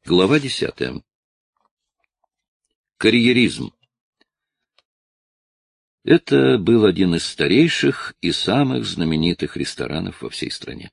Глава 10. Карьеризм. Это был один из старейших и самых знаменитых ресторанов во всей стране.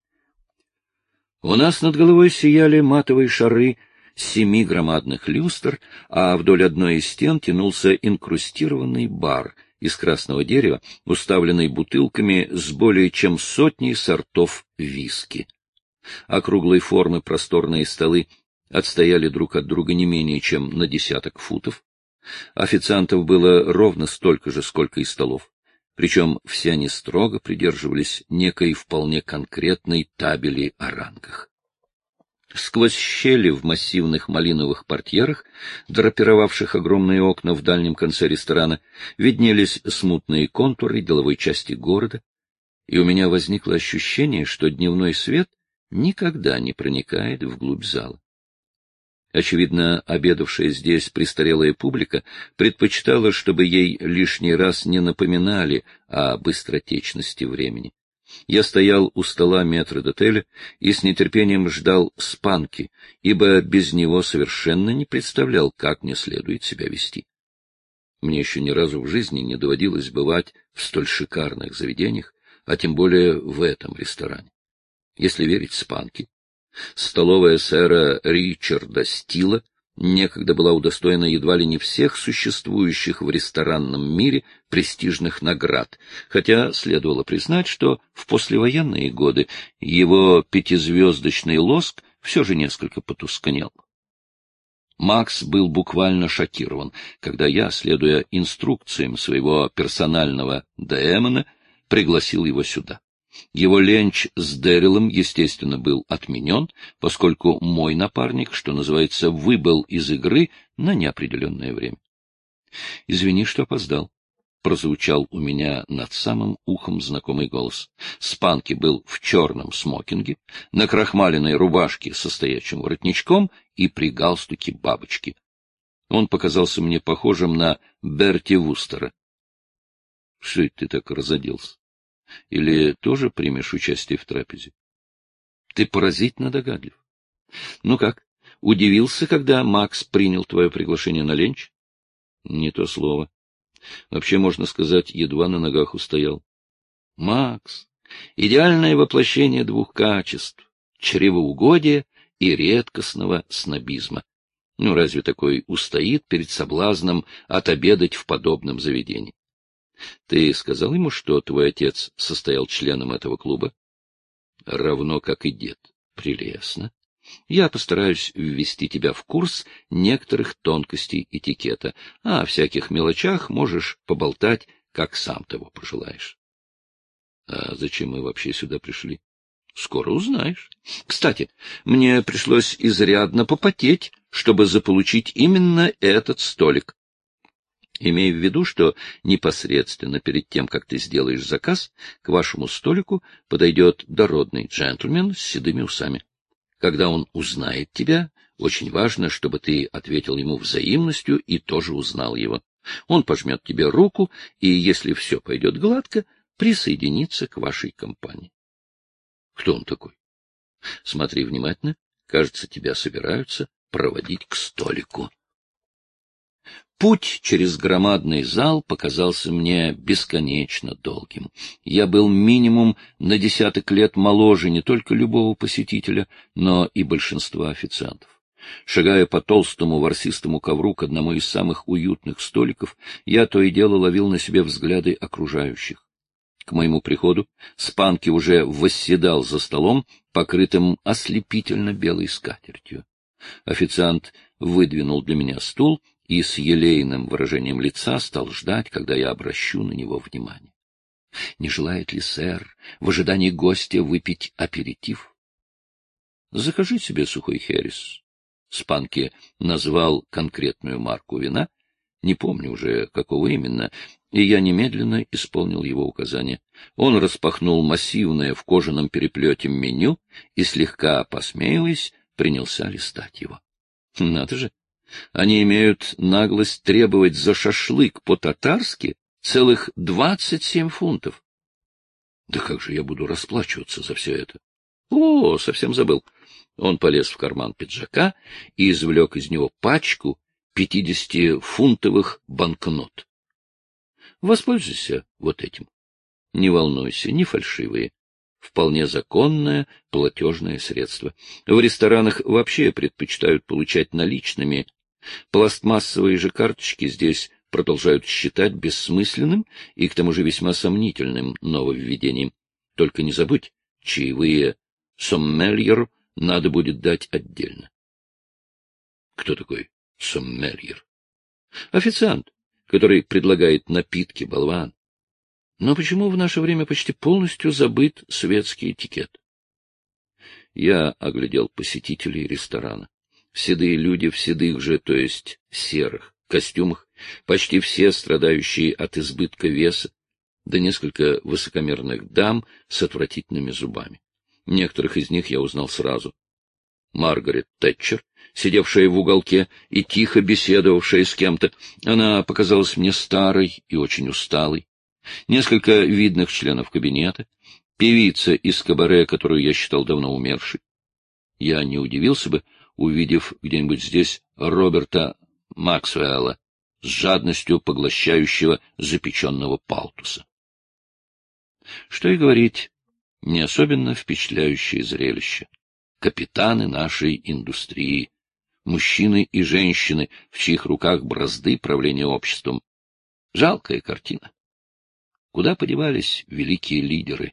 У нас над головой сияли матовые шары 7 громадных люстр, а вдоль одной из стен тянулся инкрустированный бар из красного дерева, уставленный бутылками с более чем сотней сортов виски. Округлой формы просторные столы отстояли друг от друга не менее чем на 10 футов. Официантов было ровно столько же, сколько и столов. Причем все они строго придерживались некой вполне конкретной табели о рангах. Сквозь щели в массивных малиновых портьерах, драпировавших огромные окна в дальнем конце ресторана, виднелись смутные контуры деловой части города, и у меня возникло ощущение, что дневной свет никогда не проникает вглубь зала. Очевидно, обедавшая здесь престарелая публика предпочитала, чтобы ей лишний раз не напоминали о быстротечности времени. Я стоял у стола метрдотеля и с нетерпением ждал Спанки, ибо без него совершенно не представлял, как мне следует себя вести. Мне еще ни разу в жизни не доводилось бывать в столь шикарных заведениях, а тем более в этом ресторане. Если верить Спанки, столовая сэра Ричарда Стила некогда была удостоена едва ли не всех существующих в ресторанном мире престижных наград, хотя следовало признать, что в послевоенные годы его 5-звездочный лоск все же несколько потускнел. Макс был буквально шокирован, когда я, следуя инструкциям своего персонального демона, пригласил его сюда. Его ленч с Дэрилом, естественно, был отменен, поскольку мой напарник, что называется, выбыл из игры на неопределенное время. — Извини, что опоздал, — прозвучал у меня над самым ухом знакомый голос. Спанки был в черном смокинге, на крахмаленной рубашке со стоячим воротничком и при галстуке бабочки. Он показался мне похожим на Берти Вустера. — Что это ты так разоделся? Или тоже примешь участие в трапезе? Ты поразительно догадлив. Ну как, удивился, когда Макс принял твое приглашение на ленч? Не то слово. Вообще, можно сказать, едва на ногах устоял. Макс — идеальное воплощение 2 качеств — чревоугодия и редкостного снобизма. Ну, разве такой устоит перед соблазном отобедать в подобном заведении? Ты сказал ему, что твой отец состоял членом этого клуба? Равно как и дед. Прелестно. Я постараюсь ввести тебя в курс некоторых тонкостей этикета, а о всяких мелочах можешь поболтать, как сам того пожелаешь. А зачем мы вообще сюда пришли? Скоро узнаешь. Кстати, мне пришлось изрядно попотеть, чтобы заполучить именно этот столик. Имея в виду, что непосредственно перед тем, как ты сделаешь заказ, к вашему столику подойдет дородный джентльмен с седыми усами. Когда он узнает тебя, очень важно, чтобы ты ответил ему взаимностью и тоже узнал его. Он пожмет тебе руку, и, если все пойдет гладко, присоединится к вашей компании. Кто он такой? Смотри внимательно. Кажется, тебя собираются проводить к столику. Путь через громадный зал показался мне бесконечно долгим. Я был минимум на 10 лет моложе не только любого посетителя, но и большинства официантов. Шагая по толстому ворсистому ковру к одному из самых уютных столиков, я то и дело ловил на себе взгляды окружающих. К моему приходу Спанки уже восседал за столом, покрытым ослепительно белой скатертью. Официант выдвинул для меня стул и с елейным выражением лица стал ждать, когда я обращу на него внимание. Не желает ли сэр в ожидании гостя выпить аперитив? — Закажи себе сухой херес. Спанки назвал конкретную марку вина, не помню уже, какого именно, и я немедленно исполнил его указание. Он распахнул массивное в кожаном переплете меню и, слегка посмеиваясь, принялся листать его. Надо же! Они имеют наглость требовать за шашлык по-татарски целых 27 фунтов. Да как же я буду расплачиваться за все это? О, совсем забыл. Он полез в карман пиджака и извлек из него пачку 50-фунтовых банкнот. Воспользуйся вот этим. Не волнуйся, не фальшивые. Вполне законное платежное средство. В ресторанах вообще предпочитают получать наличными. Пластмассовые же карточки здесь продолжают считать бессмысленным и к тому же весьма сомнительным нововведением. Только не забудь, чаевые соммельеру надо будет дать отдельно. Кто такой соммельер? Официант, который предлагает напитки, болван. Но почему в наше время почти полностью забыт светский этикет? Я оглядел посетителей ресторана. Седые люди в седых же, то есть серых, костюмах, почти все страдающие от избытка веса, да несколько высокомерных дам с отвратительными зубами. Некоторых из них я узнал сразу. Маргарет Тэтчер, сидевшая в уголке и тихо беседовавшая с кем-то, она показалась мне старой и очень усталой. Несколько видных членов кабинета, певица из кабаре, которую я считал давно умершей. Я не удивился бы, увидев где-нибудь здесь Роберта Максвелла с жадностью поглощающего запеченного палтуса. Что и говорить, не особенно впечатляющее зрелище. Капитаны нашей индустрии, мужчины и женщины, в чьих руках бразды правления обществом. Жалкая картина. Куда подевались великие лидеры?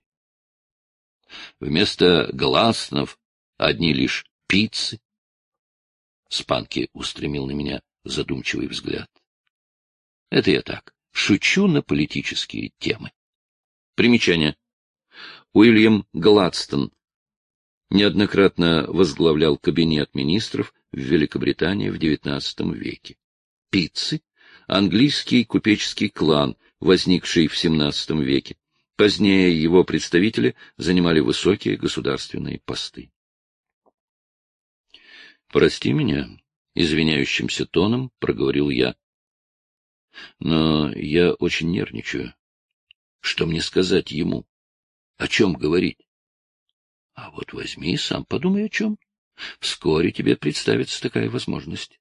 Вместо Гласнов одни лишь пиццы. Спанки устремил на меня задумчивый взгляд. Это я так, шучу на политические темы. Примечание. Уильям Гладстон неоднократно возглавлял кабинет министров в Великобритании в XIX веке. Пиццы — английский купеческий клан, возникший в XVII веке. Позднее его представители занимали высокие государственные посты. «Прости меня», — извиняющимся тоном проговорил я. «Но я очень нервничаю. Что мне сказать ему? О чем говорить?» «А вот возьми и сам подумай о чем. Вскоре тебе представится такая возможность».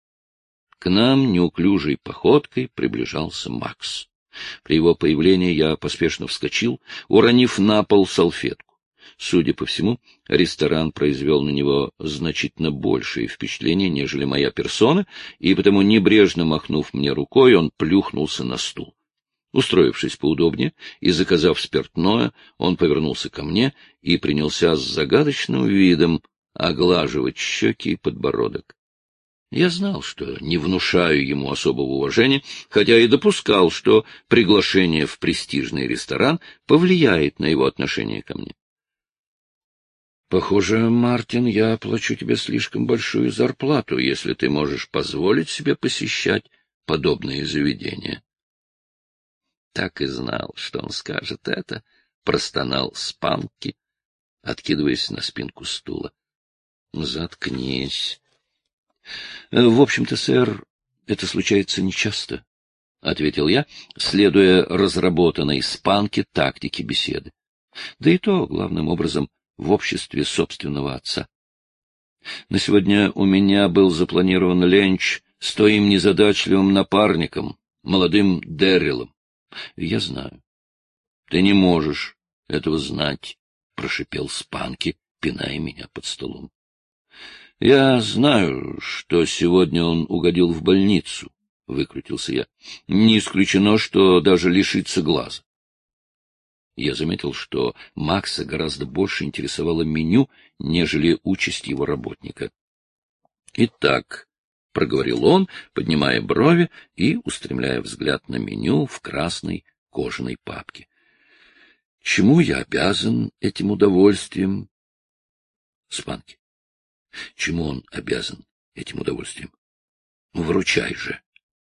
К нам неуклюжей походкой приближался Макс. При его появлении я поспешно вскочил, уронив на пол салфетку. Судя по всему, ресторан произвел на него значительно большее впечатление, нежели моя персона, и потому, небрежно махнув мне рукой, он плюхнулся на стул. Устроившись поудобнее и заказав спиртное, он повернулся ко мне и принялся с загадочным видом оглаживать щеки и подбородок. Я знал, что не внушаю ему особого уважения, хотя и допускал, что приглашение в престижный ресторан повлияет на его отношение ко мне. — Похоже, Мартин, я плачу тебе слишком большую зарплату, если ты можешь позволить себе посещать подобные заведения. Так и знал, что он скажет это, простонал Спанки, откидываясь на спинку стула. — Заткнись. — В общем-то, сэр, это случается нечасто, — ответил я, следуя разработанной Спанки тактике беседы. Да и то, главным образом, в обществе собственного отца. На сегодня у меня был запланирован ленч с твоим незадачливым напарником, молодым Дэррилом. Я знаю. Ты не можешь этого знать, — прошипел Спанки, пиная меня под столом. Я знаю, что сегодня он угодил в больницу, — выкрутился я. Не исключено, что даже лишится глаза. Я заметил, что Макса гораздо больше интересовало меню, нежели участь его работника. — Итак, — проговорил он, поднимая брови и устремляя взгляд на меню в красной кожаной папке. — Чему я обязан этим удовольствием? Спанки. Чему он обязан этим удовольствием? Вручай же.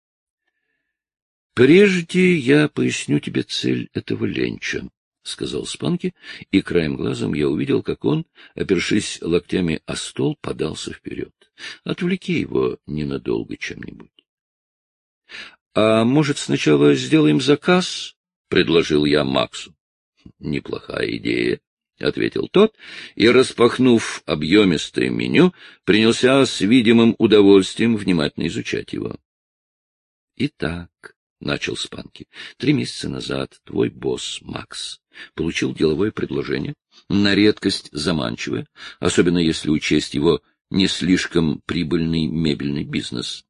Прежде я поясню тебе цель этого ленча, — сказал Спанки, и краем глазом я увидел, как он, опершись локтями о стол, подался вперед. Отвлеки его ненадолго чем-нибудь. — А может, сначала сделаем заказ? — предложил я Максу. — Неплохая идея, — ответил тот, и, распахнув объемистое меню, принялся с видимым удовольствием внимательно изучать его. — Итак, — начал Спанки, — 3 месяца назад твой босс Макс получил деловое предложение, на редкость заманчивое, особенно если учесть его не слишком прибыльный мебельный бизнес.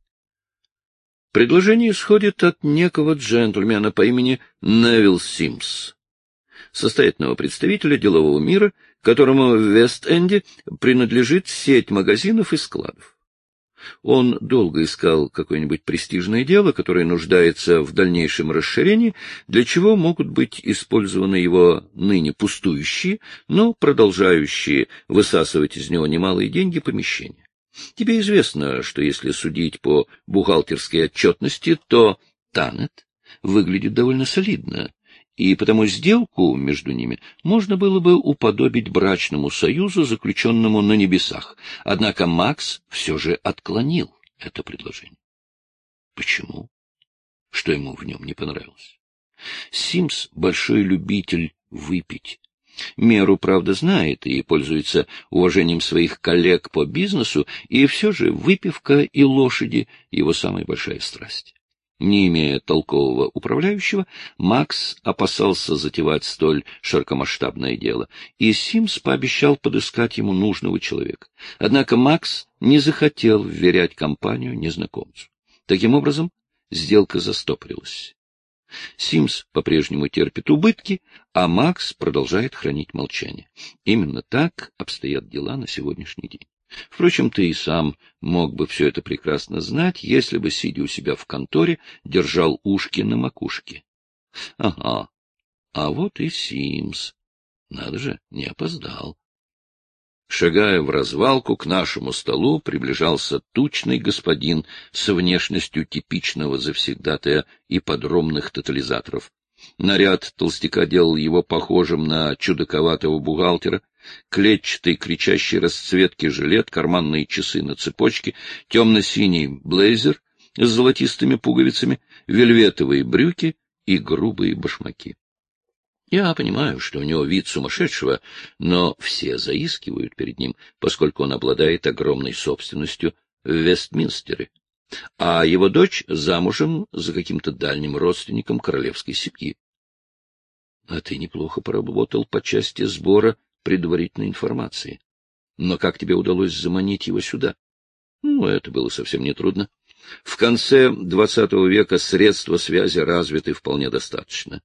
Предложение исходит от некого джентльмена по имени Невилл Симмс, состоятельного представителя делового мира, которому в Вест-Энде принадлежит сеть магазинов и складов. Он долго искал какое-нибудь престижное дело, которое нуждается в дальнейшем расширении, для чего могут быть использованы его ныне пустующие, но продолжающие высасывать из него немалые деньги помещения. Тебе известно, что если судить по бухгалтерской отчетности, то Танет выглядит довольно солидно, и потому сделку между ними можно было бы уподобить брачному союзу, заключенному на небесах. Однако Макс все же отклонил это предложение. Почему? Что ему в нем не понравилось? Симмс — большой любитель выпить. Меру, правда, знает и пользуется уважением своих коллег по бизнесу, и все же выпивка и лошади — его самая большая страсть. Не имея толкового управляющего, Макс опасался затевать столь широкомасштабное дело, и Симмс пообещал подыскать ему нужного человека. Однако Макс не захотел вверять компанию незнакомцу. Таким образом, сделка застопорилась. Симмс по-прежнему терпит убытки, а Макс продолжает хранить молчание. Именно так обстоят дела на сегодняшний день. Впрочем, ты и сам мог бы все это прекрасно знать, если бы, сидя у себя в конторе, держал ушки на макушке. Ага, а вот и Симмс. Надо же, не опоздал. Шагая в развалку к нашему столу, приближался тучный господин с внешностью типичного завсегдатая ипподромных тотализаторов. Наряд толстяка делал его похожим на чудаковатого бухгалтера. Клетчатый кричащей расцветки жилет, карманные часы на цепочке, темно-синий блейзер с золотистыми пуговицами, вельветовые брюки и грубые башмаки. Я понимаю, что у него вид сумасшедшего, но все заискивают перед ним, поскольку он обладает огромной собственностью в Вестминстере, а его дочь замужем за каким-то дальним родственником королевской семьи. А ты неплохо поработал по части сбора предварительной информации. Но как тебе удалось заманить его сюда? Ну, это было совсем нетрудно. В конце XX века средства связи развиты вполне достаточно.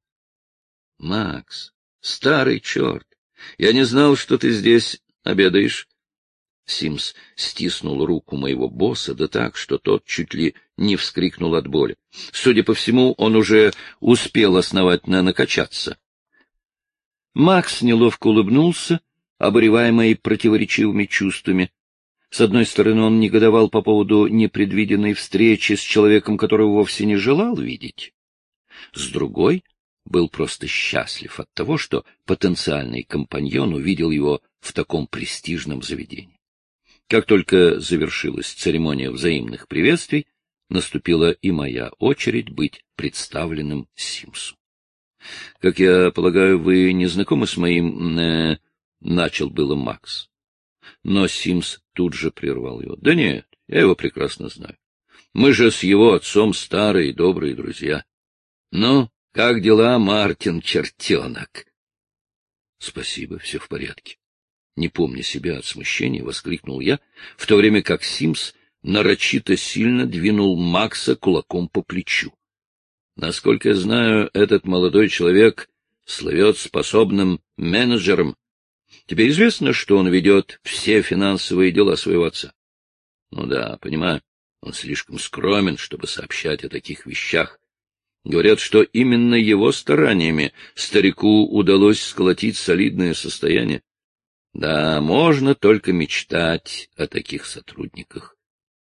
Макс, старый черт, я не знал, что ты здесь обедаешь. Симмс стиснул руку моего босса, да так, что тот чуть ли не вскрикнул от боли. Судя по всему, он уже успел основательно накачаться. Макс неловко улыбнулся, обуреваемый противоречивыми чувствами. С одной стороны, он негодовал по поводу непредвиденной встречи с человеком, которого вовсе не желал видеть. С другой, был просто счастлив от того, что потенциальный компаньон увидел его в таком престижном заведении. Как только завершилась церемония взаимных приветствий, наступила и моя очередь быть представленным Симмсу. — Как я полагаю, вы не знакомы с моим... начал было Макс. Но Симмс тут же прервал его. — Да нет, я его прекрасно знаю. Мы же с его отцом старые добрые друзья. Ну, как дела, Мартин Чертенок? — Спасибо, все в порядке. Не помня себя от смущения, воскликнул я, в то время как Симмс нарочито сильно двинул Макса кулаком по плечу. Насколько я знаю, этот молодой человек слывет способным менеджером. Тебе известно, что он ведет все финансовые дела своего отца? Ну да, понимаю, он слишком скромен, чтобы сообщать о таких вещах. Говорят, что именно его стараниями старику удалось сколотить солидное состояние. Да, можно только мечтать о таких сотрудниках.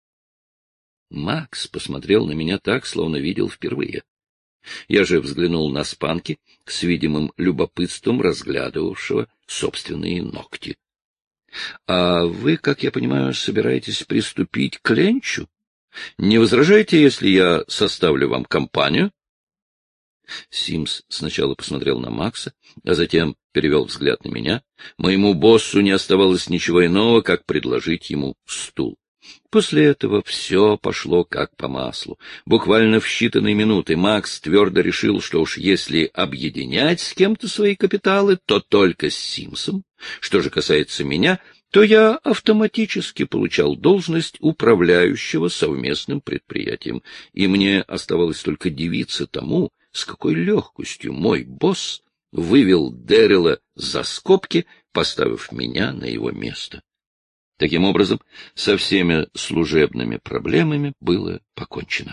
Макс посмотрел на меня так, словно видел впервые. Я же взглянул на Спанки, с видимым любопытством разглядывавшего собственные ногти. — А вы, как я понимаю, собираетесь приступить к ленчу? Не возражаете, если я составлю вам компанию? Симс сначала посмотрел на Макса, а затем перевел взгляд на меня. Моему боссу не оставалось ничего иного, как предложить ему стул. После этого все пошло как по маслу. Буквально в считанные минуты Макс твердо решил, что уж если объединять с кем-то свои капиталы, то только с Симсом. Что же касается меня, то я автоматически получал должность управляющего совместным предприятием, и мне оставалось только дивиться тому, с какой легкостью мой босс вывел Дэрила за скобки, поставив меня на его место. Таким образом, со всеми служебными проблемами было покончено.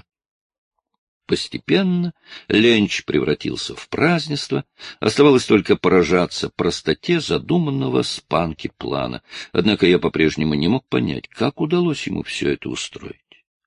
Постепенно ленч превратился в празднество, оставалось только поражаться простоте задуманного Спанки плана, однако я по-прежнему не мог понять, как удалось ему все это устроить.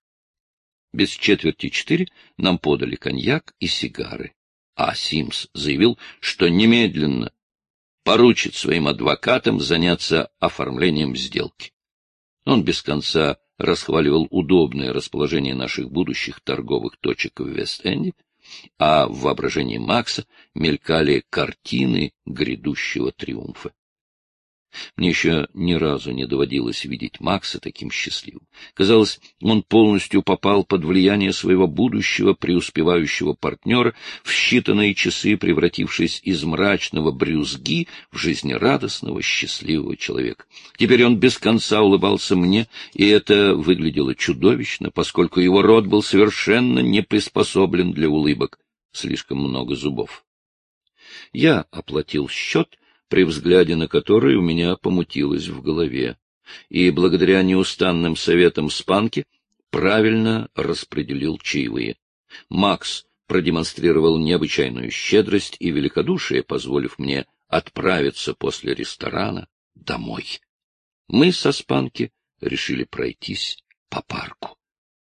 Без 3:45 нам подали коньяк и сигары, а Симс заявил, что немедленно поручит своим адвокатам заняться оформлением сделки. Он без конца расхваливал удобное расположение наших будущих торговых точек в Вест-Энде, а в воображении Макса мелькали картины грядущего триумфа. Мне еще ни разу не доводилось видеть Макса таким счастливым. Казалось, он полностью попал под влияние своего будущего преуспевающего партнера, в считанные часы превратившись из мрачного брюзги в жизнерадостного, счастливого человека. Теперь он без конца улыбался мне, и это выглядело чудовищно, поскольку его рот был совершенно не приспособлен для улыбок. Слишком много зубов. Я оплатил счет, при взгляде на который у меня помутилось в голове, и благодаря неустанным советам Спанки правильно распределил чаевые. Макс продемонстрировал необычайную щедрость и великодушие, позволив мне отправиться после ресторана домой. Мы со Спанки решили пройтись по парку.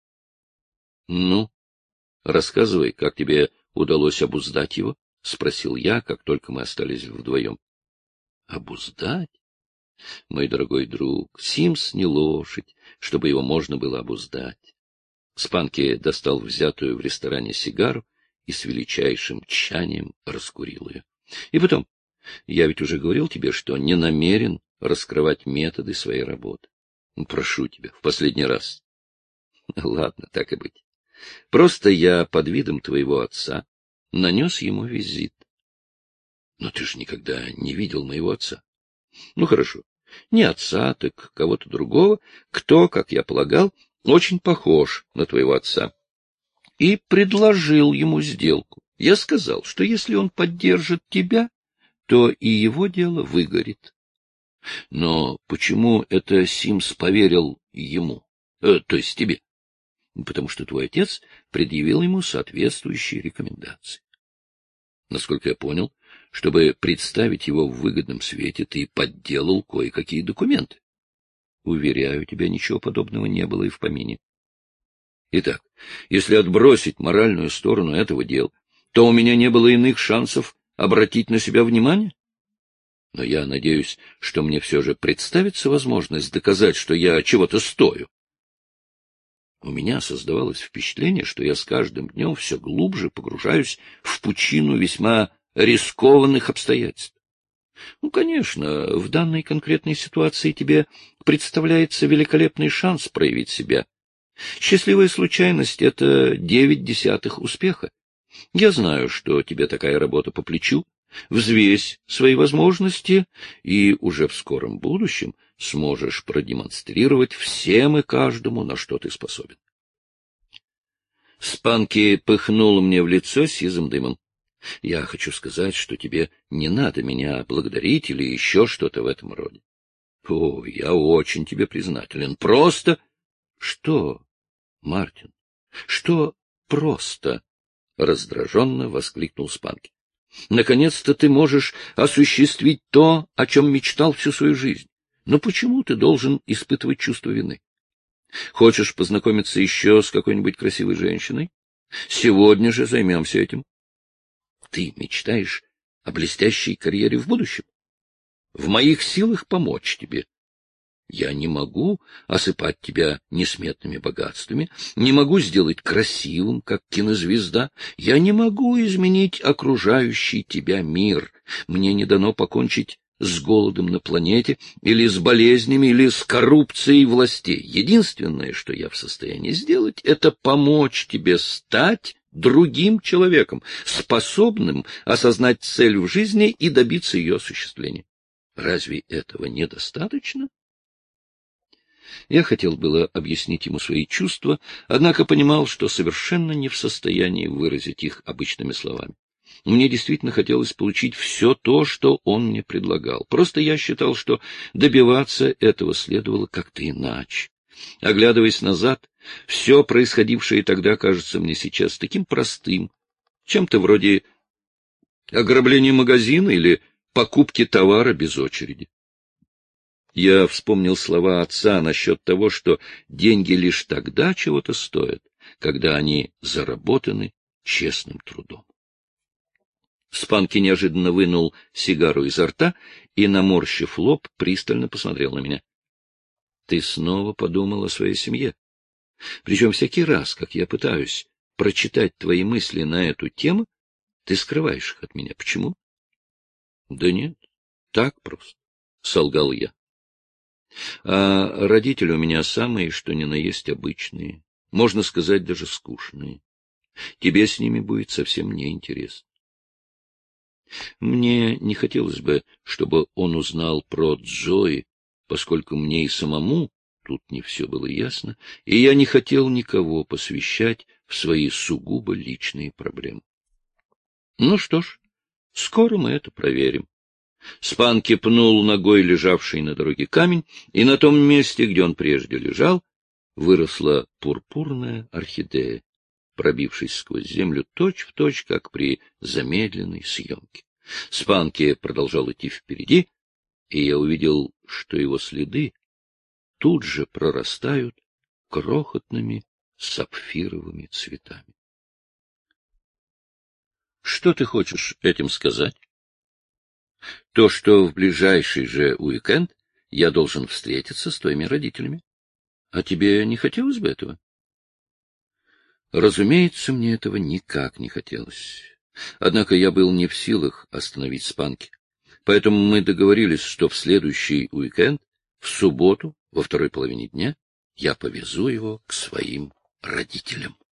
— Ну, рассказывай, как тебе удалось обуздать его? — спросил я, как только мы остались вдвоем. Обуздать? Мой дорогой друг, Симс не лошадь, чтобы его можно было обуздать. Спанки достал взятую в ресторане сигару и с величайшим тщанием раскурил ее. И потом, я ведь уже говорил тебе, что не намерен раскрывать методы своей работы. Прошу тебя, в последний раз. Ладно, так и быть. Просто я под видом твоего отца нанес ему визит. Но ты же никогда не видел моего отца. Ну, хорошо. Не отца, так кого-то другого, кто, как я полагал, очень похож на твоего отца. И предложил ему сделку. Я сказал, что если он поддержит тебя, то и его дело выгорит. Но почему это Симс поверил ему, то есть тебе? Потому что твой отец предъявил ему соответствующие рекомендации. Насколько я понял, чтобы представить его в выгодном свете, ты подделал кое-какие документы. Уверяю тебя, ничего подобного не было и в помине. Итак, если отбросить моральную сторону этого дела, то у меня не было иных шансов обратить на себя внимание. Но я надеюсь, что мне все же представится возможность доказать, что я чего-то стою. У меня создавалось впечатление, что я с каждым днем все глубже погружаюсь в пучину весьма рискованных обстоятельств. Ну, конечно, в данной конкретной ситуации тебе представляется великолепный шанс проявить себя. Счастливая случайность — это 9/10 успеха. Я знаю, что тебе такая работа по плечу. Взвесь свои возможности, и уже в скором будущем сможешь продемонстрировать всем и каждому, на что ты способен. Спанки пыхнул мне в лицо сизым дымом. Я хочу сказать, что тебе не надо меня благодарить или еще что-то в этом роде. О, я очень тебе признателен. Просто... Что, Мартин? Что просто? Раздраженно воскликнул Спанки. Наконец-то ты можешь осуществить то, о чем мечтал всю свою жизнь. Но почему ты должен испытывать чувство вины? Хочешь познакомиться еще с какой-нибудь красивой женщиной? Сегодня же займемся этим. Ты мечтаешь о блестящей карьере в будущем? В моих силах помочь тебе. Я не могу осыпать тебя несметными богатствами, не могу сделать красивым, как кинозвезда, я не могу изменить окружающий тебя мир. Мне не дано покончить с голодом на планете, или с болезнями, или с коррупцией властей. Единственное, что я в состоянии сделать, это помочь тебе стать другим человеком, способным осознать цель в жизни и добиться ее осуществления. Разве этого недостаточно? Я хотел было объяснить ему свои чувства, однако понимал, что совершенно не в состоянии выразить их обычными словами. Мне действительно хотелось получить все то, что он мне предлагал. Просто я считал, что добиваться этого следовало как-то иначе. Оглядываясь назад, все происходившее тогда кажется мне сейчас таким простым, чем-то вроде ограбления магазина или покупки товара без очереди. Я вспомнил слова отца насчет того, что деньги лишь тогда чего-то стоят, когда они заработаны честным трудом. Спанки неожиданно вынул сигару изо рта и, наморщив лоб, пристально посмотрел на меня. — Ты снова подумал о своей семье. Причем всякий раз, как я пытаюсь прочитать твои мысли на эту тему, ты скрываешь их от меня. Почему? — Да нет, так просто, — солгал я. А родители у меня самые, что ни на есть, обычные, можно сказать, даже скучные. Тебе с ними будет совсем неинтересно. Мне не хотелось бы, чтобы он узнал про Джои, поскольку мне и самому тут не все было ясно, и я не хотел никого посвящать в свои сугубо личные проблемы. Ну что ж, скоро мы это проверим. Спанки пнул ногой лежавший на дороге камень, и на том месте, где он прежде лежал, выросла пурпурная орхидея, пробившись сквозь землю точь-в-точь, как при замедленной съемке. Спанки продолжал идти впереди, и я увидел, что его следы тут же прорастают крохотными сапфировыми цветами. Что ты хочешь этим сказать? То, что в ближайший же уикенд я должен встретиться с твоими родителями. А тебе не хотелось бы этого? Разумеется, мне этого никак не хотелось. Однако я был не в силах остановить Спанки. Поэтому мы договорились, что в следующий уикенд, в субботу, во второй половине дня, я повезу его к своим родителям.